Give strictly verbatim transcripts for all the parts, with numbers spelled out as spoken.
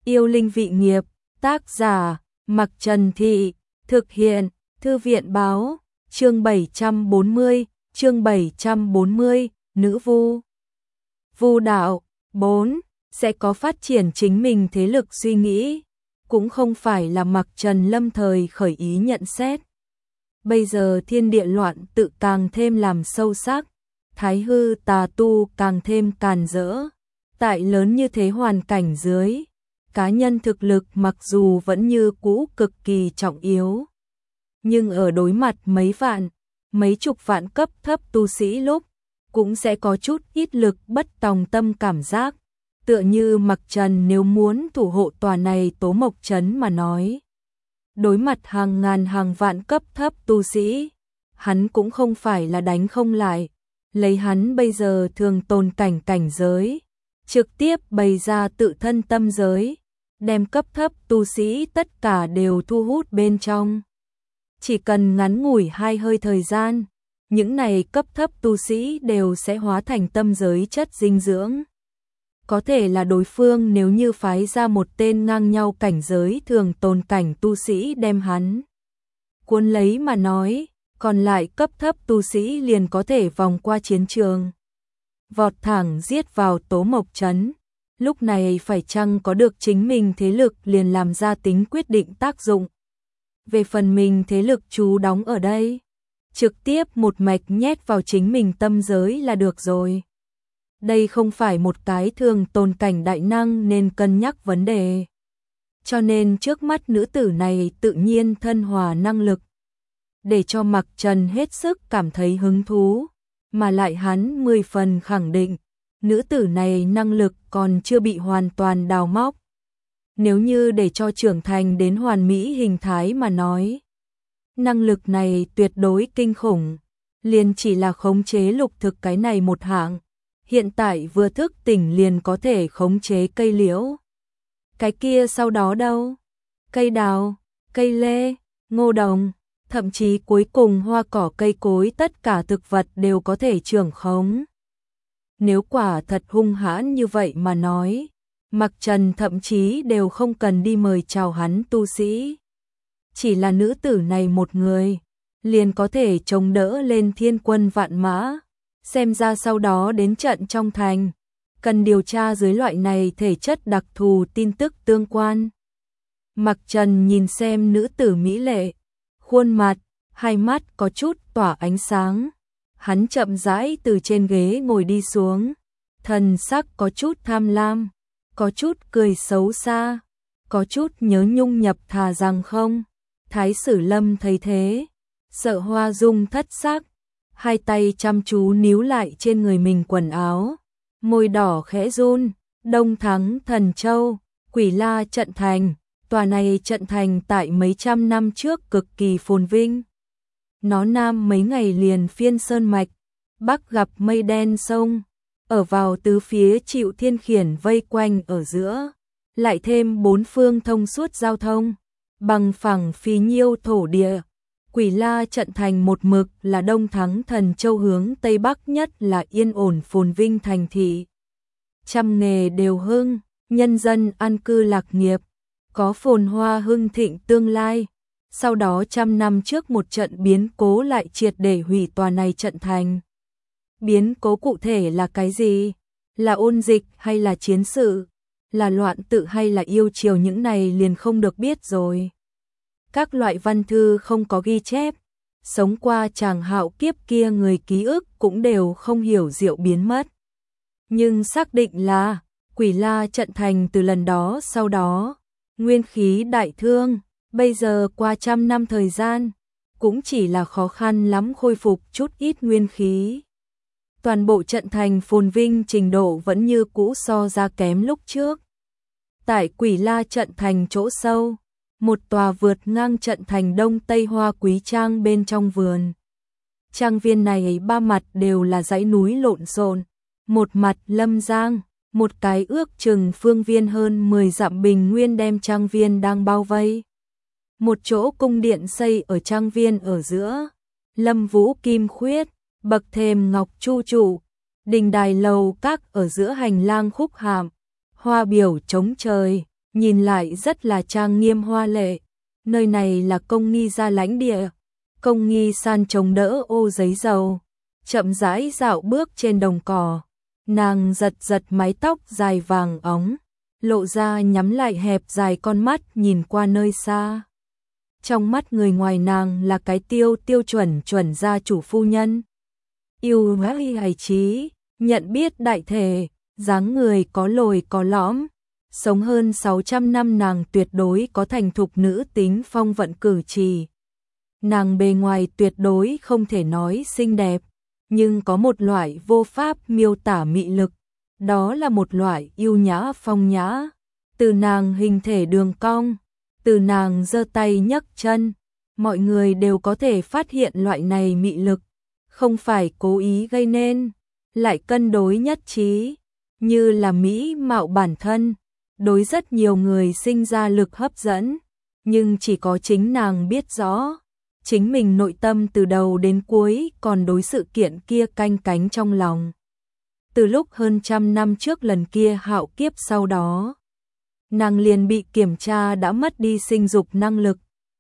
Yêu linh vị nghiệp, tác giả, Mặc Trần Thị, thực hiện, Thư viện báo, chương bảy trăm bốn mươi, chương bảy trăm bốn mươi, nữ vu. Vu đạo, bốn, sẽ có phát triển chính mình thế lực suy nghĩ, cũng không phải là Mặc Trần lâm thời khởi ý nhận xét. Bây giờ thiên địa loạn tự càng thêm làm sâu sắc, thái hư tà tu càng thêm càn rỡ. Tại lớn như thế hoàn cảnh dưới, cá nhân thực lực mặc dù vẫn như cũ cực kỳ trọng yếu, nhưng ở đối mặt mấy vạn, mấy chục vạn cấp thấp tu sĩ lúc, cũng sẽ có chút ít lực bất tòng tâm cảm giác, tựa như Mặc Trần nếu muốn thủ hộ tòa này Tố Mộc Trấn mà nói. Đối mặt hàng ngàn hàng vạn cấp thấp tu sĩ, hắn cũng không phải là đánh không lại, lấy hắn bây giờ thường tồn cảnh cảnh giới, trực tiếp bày ra tự thân tâm giới, đem cấp thấp tu sĩ tất cả đều thu hút bên trong. Chỉ cần ngắn ngủi hai hơi thời gian, những này cấp thấp tu sĩ đều sẽ hóa thành tâm giới chất dinh dưỡng. Có thể là đối phương nếu như phái ra một tên ngang nhau cảnh giới thường tồn cảnh tu sĩ đem hắn cuốn lấy mà nói, còn lại cấp thấp tu sĩ liền có thể vòng qua chiến trường, vọt thẳng giết vào Tố Mộc Trấn. Lúc này phải chăng có được chính mình thế lực liền làm ra tính quyết định tác dụng. Về phần mình thế lực chú đóng ở đây, trực tiếp một mạch nhét vào chính mình tâm giới là được rồi. Đây không phải một cái thường tồn cảnh đại năng nên cân nhắc vấn đề. Cho nên trước mắt nữ tử này tự nhiên thân hòa năng lực, để cho Mặc Trần hết sức cảm thấy hứng thú, mà lại hắn mười phần khẳng định, nữ tử này năng lực còn chưa bị hoàn toàn đào móc. Nếu như để cho trưởng thành đến hoàn mỹ hình thái mà nói, năng lực này tuyệt đối kinh khủng, liền chỉ là khống chế lục thực cái này một hạng. Hiện tại vừa thức tỉnh liền có thể khống chế cây liễu. Cái kia sau đó đâu? Cây đào, cây lê, ngô đồng, thậm chí cuối cùng hoa cỏ cây cối tất cả thực vật đều có thể trưởng khống. Nếu quả thật hung hãn như vậy mà nói, Mặc Trần thậm chí đều không cần đi mời chào hắn tu sĩ. Chỉ là nữ tử này một người, liền có thể chống đỡ lên thiên quân vạn mã. Xem ra sau đó đến trận trong thành, cần điều tra dưới loại này thể chất đặc thù tin tức tương quan. Mặc Trần nhìn xem nữ tử mỹ lệ, khuôn mặt, hai mắt có chút tỏa ánh sáng. Hắn chậm rãi từ trên ghế ngồi đi xuống, thần sắc có chút tham lam, có chút cười xấu xa, có chút nhớ nhung nhập thà rằng không. Thái Sử Lâm thấy thế, sợ hoa dung thất sắc, hai tay chăm chú níu lại trên người mình quần áo, môi đỏ khẽ run. Đông Thắng Thần Châu, Quỷ La trận thành, tòa này trận thành tại mấy trăm năm trước cực kỳ phồn vinh. Nó nam mấy ngày liền phiên sơn mạch, bắc gặp mây đen sông, ở vào tứ phía chịu thiên khiển vây quanh ở giữa, lại thêm bốn phương thông suốt giao thông, bằng phẳng phì nhiêu thổ địa. Quỷ La trận thành một mực là Đông Thắng Thần Châu hướng Tây Bắc nhất là yên ổn phồn vinh thành thị. Trăm nghề đều hưng, nhân dân an cư lạc nghiệp, có phồn hoa hưng thịnh tương lai. Sau đó trăm năm trước một trận biến cố lại triệt để hủy tòa này trận thành. Biến cố cụ thể là cái gì? Là ôn dịch hay là chiến sự? Là loạn tự hay là yêu triều, những này liền không được biết rồi. Các loại văn thư không có ghi chép, sống qua tràng hạo kiếp kia người ký ức cũng đều không hiểu diệu biến mất. Nhưng xác định là Quỷ La trận thành từ lần đó sau đó, nguyên khí đại thương, bây giờ qua trăm năm thời gian, cũng chỉ là khó khăn lắm khôi phục chút ít nguyên khí. Toàn bộ trận thành phồn vinh trình độ vẫn như cũ so ra kém lúc trước. Tại Quỷ La trận thành chỗ sâu, một tòa vượt ngang trận thành đông tây hoa quý trang bên trong vườn. Trang viên này ba mặt đều là dãy núi lộn xộn, một mặt lâm giang, một cái ước chừng phương viên hơn mười dặm bình nguyên đem trang viên đang bao vây. Một chỗ cung điện xây ở trang viên ở giữa, lâm vũ kim khuyết, bậc thềm ngọc chu trụ, đình đài lầu các ở giữa hành lang khúc hàm, hoa biểu trống trời, nhìn lại rất là trang nghiêm hoa lệ. Nơi này là Công Nghi gia lãnh địa. Công Nghi San chống đỡ ô giấy dầu, chậm rãi dạo bước trên đồng cỏ. Nàng giật giật mái tóc dài vàng óng, lộ ra nhắm lại hẹp dài con mắt nhìn qua nơi xa. Trong mắt người ngoài nàng là cái tiêu tiêu chuẩn chuẩn gia chủ phu nhân. Yêu hay hài trí, nhận biết đại thể, dáng người có lồi có lõm. Sống hơn sáu trăm năm nàng tuyệt đối có thành thục nữ tính phong vận cử chỉ. Nàng bề ngoài tuyệt đối không thể nói xinh đẹp, nhưng có một loại vô pháp miêu tả mị lực, đó là một loại yêu nhã phong nhã. Từ nàng hình thể đường cong, từ nàng giơ tay nhấc chân, mọi người đều có thể phát hiện loại này mị lực, không phải cố ý gây nên, lại cân đối nhất trí, như là mỹ mạo bản thân, đối rất nhiều người sinh ra lực hấp dẫn, nhưng chỉ có chính nàng biết rõ. Chính mình nội tâm từ đầu đến cuối còn đối sự kiện kia canh cánh trong lòng. Từ lúc hơn trăm năm trước lần kia hạo kiếp sau đó, nàng liền bị kiểm tra đã mất đi sinh dục năng lực.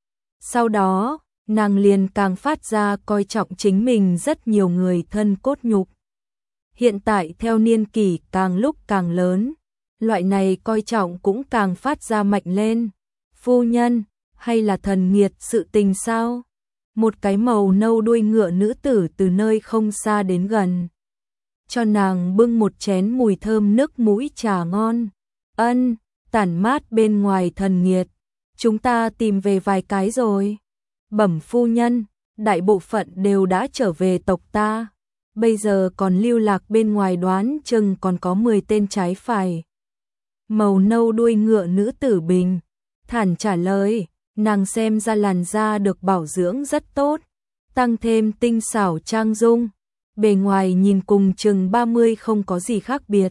Sau đó, nàng liền càng phát ra coi trọng chính mình rất nhiều người thân cốt nhục. Hiện tại theo niên kỷ càng lúc càng lớn, loại này coi trọng cũng càng phát ra mạnh lên. Phu nhân, hay là thần nghiệt sự tình sao? Một cái màu nâu đuôi ngựa nữ tử từ nơi không xa đến gần, cho nàng bưng một chén mùi thơm nước mũi trà ngon. Ân, tản mát bên ngoài thần nghiệt, chúng ta tìm về vài cái rồi. Bẩm phu nhân, đại bộ phận đều đã trở về tộc ta, bây giờ còn lưu lạc bên ngoài đoán chừng còn có mười tên trái phải. Màu nâu đuôi ngựa nữ tử bình thản trả lời. Nàng xem ra làn da được bảo dưỡng rất tốt, tăng thêm tinh xảo trang dung, bề ngoài nhìn cùng chừng ba mươi không có gì khác biệt.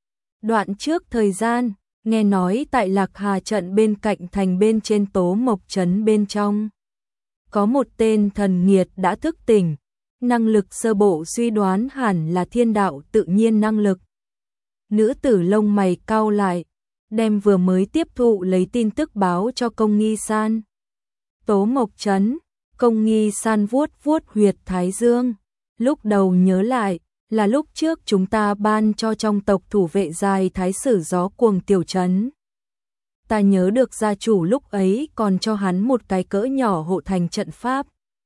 Đoạn trước thời gian, nghe nói tại Lạc Hà trận bên cạnh thành bên trên Tố Mộc trấn bên trong, có một tên thần nghiệt đã thức tỉnh, năng lực sơ bộ suy đoán hẳn là thiên đạo tự nhiên năng lực. Nữ tử lông mày cau lại, đem vừa mới tiếp thụ lấy tin tức báo cho Công Nghi San. Tố Mộc trấn, Công Nghi San vuốt vuốt huyệt thái dương, lúc đầu nhớ lại, là lúc trước chúng ta ban cho trong tộc thủ vệ dài thái sử gió cuồng tiểu trấn. Ta nhớ được gia chủ lúc ấy còn cho hắn một cái cỡ nhỏ hộ thành trận pháp.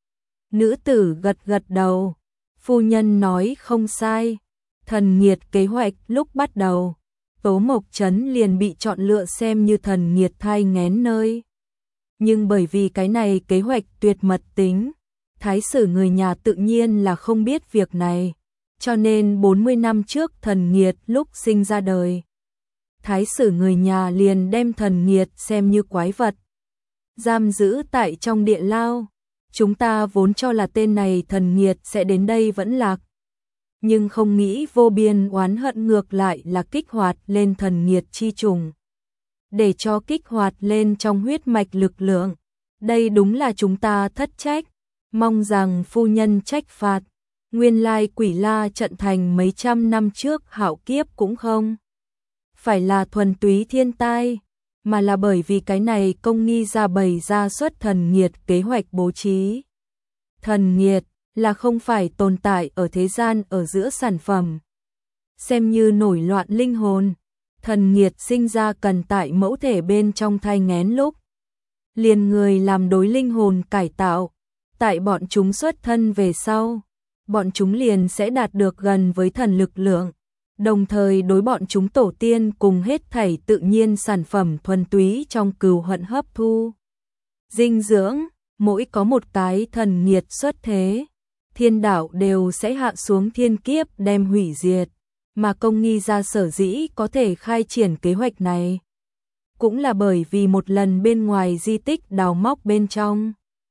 Nữ tử gật gật đầu, phu nhân nói không sai, thần nghiệt kế hoạch lúc bắt đầu, Tố Mộc trấn liền bị chọn lựa xem như thần nghiệt thai nghén nơi. Nhưng bởi vì cái này kế hoạch tuyệt mật tính, thái sử người nhà tự nhiên là không biết việc này, cho nên bốn mươi năm trước thần nghiệt lúc sinh ra đời, thái sử người nhà liền đem thần nghiệt xem như quái vật, giam giữ tại trong địa lao. Chúng ta vốn cho là tên này thần nghiệt sẽ đến đây vẫn lạc, nhưng không nghĩ vô biên oán hận ngược lại là kích hoạt lên thần nghiệt chi trùng, để cho kích hoạt lên trong huyết mạch lực lượng. Đây đúng là chúng ta thất trách, mong rằng phu nhân trách phạt. Nguyên lai Quỷ La trận thành mấy trăm năm trước hạo kiếp cũng không phải là thuần túy thiên tai, mà là bởi vì cái này Công Nghi ra bày ra xuất thần nghiệt kế hoạch bố trí. Thần nghiệt là không phải tồn tại ở thế gian ở giữa sản phẩm, xem như nổi loạn linh hồn. Thần nghiệt sinh ra cần tại mẫu thể bên trong thai nghén lúc, liền người làm đối linh hồn cải tạo, tại bọn chúng xuất thân về sau, bọn chúng liền sẽ đạt được gần với thần lực lượng, đồng thời đối bọn chúng tổ tiên cùng hết thảy tự nhiên sản phẩm thuần túy trong cừu hận hấp thu. Dinh dưỡng, mỗi có một cái thần nghiệt xuất thế, thiên đạo đều sẽ hạ xuống thiên kiếp đem hủy diệt, mà Công Nghi ra sở dĩ có thể khai triển kế hoạch này, cũng là bởi vì một lần bên ngoài di tích đào móc bên trong,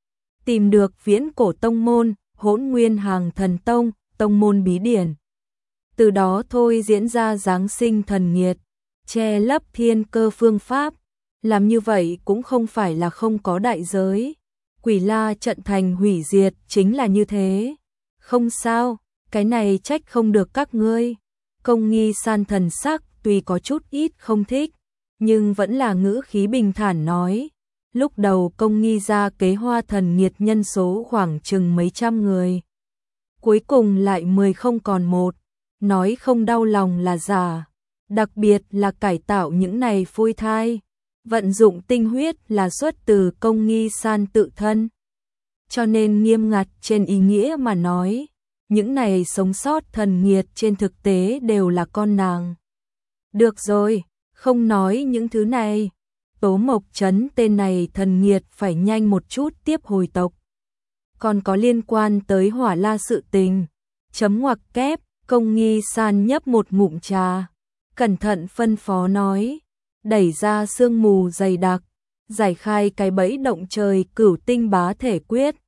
tìm được viễn cổ tông môn, Hỗn Nguyên Hàng Thần Tông, tông môn bí điển. Từ đó thôi diễn ra giáng sinh thần nghiệt, che lấp thiên cơ phương pháp, làm như vậy cũng không phải là không có đại giới. Quỷ La trận thành hủy diệt chính là như thế. Không sao, cái này trách không được các ngươi. Công Nghi San thần sắc tuy có chút ít không thích, nhưng vẫn là ngữ khí bình thản nói. Lúc đầu công nghi ra kế hoa thần nghiệt nhân số khoảng chừng mấy trăm người. Cuối cùng lại mười không còn một, nói không đau lòng là giả. Đặc biệt là cải tạo những này phôi thai. Vận dụng tinh huyết là xuất từ công nghi san tự thân. Cho nên nghiêm ngặt trên ý nghĩa mà nói, những này sống sót thần nghiệt trên thực tế đều là con nàng. Được rồi, không nói những thứ này. Tố Mộc Trấn tên này thần nghiệt phải nhanh một chút tiếp hồi tộc. Còn có liên quan tới Hỏa La sự tình. Chấm ngoặc kép, công nghi san nhấp một ngụm trà. Cẩn thận phân phó nói. Đẩy ra sương mù dày đặc. Giải khai cái bẫy động trời cửu tinh bá thể quyết.